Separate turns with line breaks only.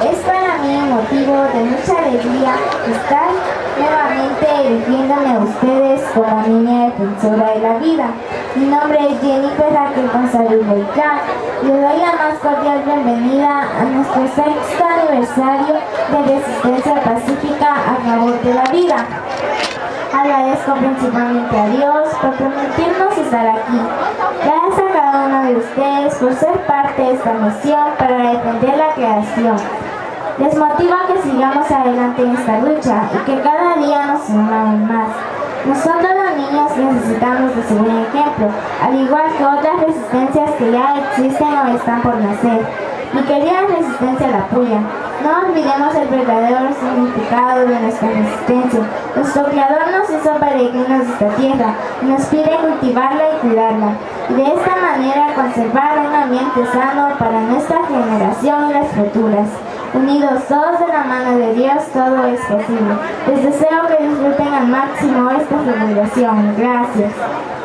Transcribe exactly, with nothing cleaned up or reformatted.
Es para mí un motivo de mucha alegría estar nuevamente dirigiéndome a ustedes como niña defensora de la vida. Mi nombre es Jennifer Raquel González Boicán y les doy la más cordial bienvenida a nuestro sexto aniversario de resistencia pacífica a favor de la vida. Agradezco principalmente a Dios por permitirnos estar aquí. Gracias a cada uno de ustedes por ser parte de esta misión para defender la creación. Les motiva a que sigamos adelante en esta lucha y que cada día nos unamos más. Nosotros los niños necesitamos de su buen ejemplo, al igual que otras resistencias que ya existen o están por nacer. Mi querida Resistencia La Puya, no olvidemos el verdadero significado de nuestra resistencia. Nuestro Creador nos hizo peregrinos de esta tierra y nos pide cultivarla y cuidarla, y de esta manera conservar un ambiente sano para nuestra generación y las futuras. Unidos todos de la mano de Dios, todo es posible. Les deseo que disfruten al máximo esta celebración. Gracias.